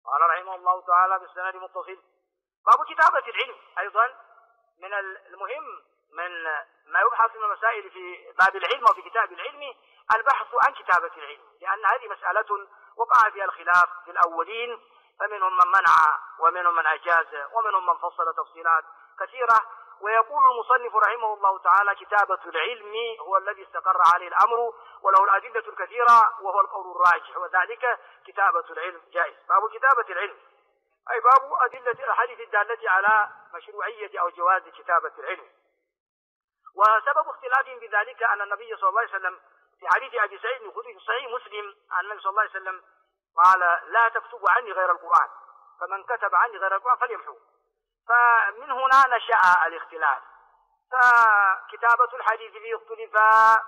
قال رحمه الله تعالى بالسند متصل. باب كتابة العلم. أيضا من المهم من ما يبحث من المسائل في باب العلم وفي كتاب العلم البحث عن كتابة العلم، لأن هذه مسألة وقع فيها الخلاف في الأولين، فمنهم من منع ومنهم من أجاز ومنهم من فصل تفصيلات كثيرة. ويقول المصنف رحمه الله تعالى كتابة العلم هو الذي استقر عليه الأمر وله الأدلة الكثيرة وهو القول الراجح، وذلك كتابة العلم جائز. باب كتابة العلم أي باب أدلة الحديث الدالة على مشروعية أو جواز كتابة العلم. وسبب اختلافهم بذلك أن النبي صلى الله عليه وسلم في حديث أبي سعيد الخدري في صحيح مسلم أن النبي صلى الله عليه وسلم قال لا تكتبوا عني غير القرآن، فمن كتب عني غير القرآن فليمحوه. فمن هنا نشأ الاختلاف، فكتابة الحديث فيه اختلف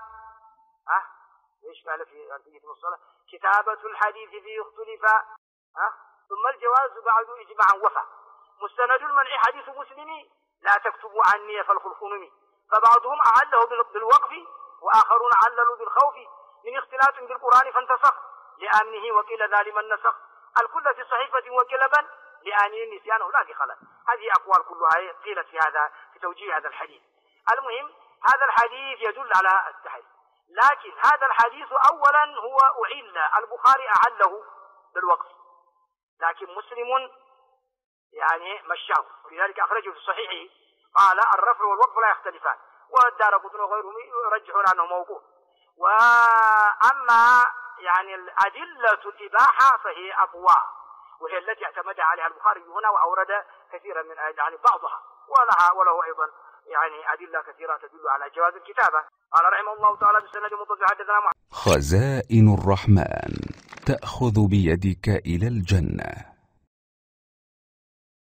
ايش قال في أربعية المصطلح؟ كتابة الحديث فيه اختلف ثم الجواز بعد إجماعا وفى. مستند المنع حديث مسلم لا تكتبوا عني فالخلق نمي، فبعضهم أعله بالوقف وآخرون عللوا بالخوف من اختلاف بالقرآن فانتسخ لآمنه وقيل ذا لمن نسخ الكل في صحيفة وكلبا لآمن نسيانه لا بخلل. هذه أقوال كلها قيلت في توجيه هذا الحديث. المهم هذا الحديث يدل على التحريم، لكن هذا الحديث أولا هو أعل، البخاري أعله بالوقف، لكن مسلم يعني مشاه، ولذلك أخرجه في صحيحه قال الرفع والوقف لا يختلفان، والدارقطني وغيرهم يرجحون عنه موقوف. وأما يعني الأدلة الإباحة فهي أقوى، وهي التي اعتمد عليها البخاري هنا وأورد كثيرا من يعني بعضها، وله أيضا يعني أدلة كثيرة تدل على جواز الكتابة. قال رحمه الله تعالى بالسند متصل حدثنا خزائن الرحمن تأخذ بيدك إلى الجنة.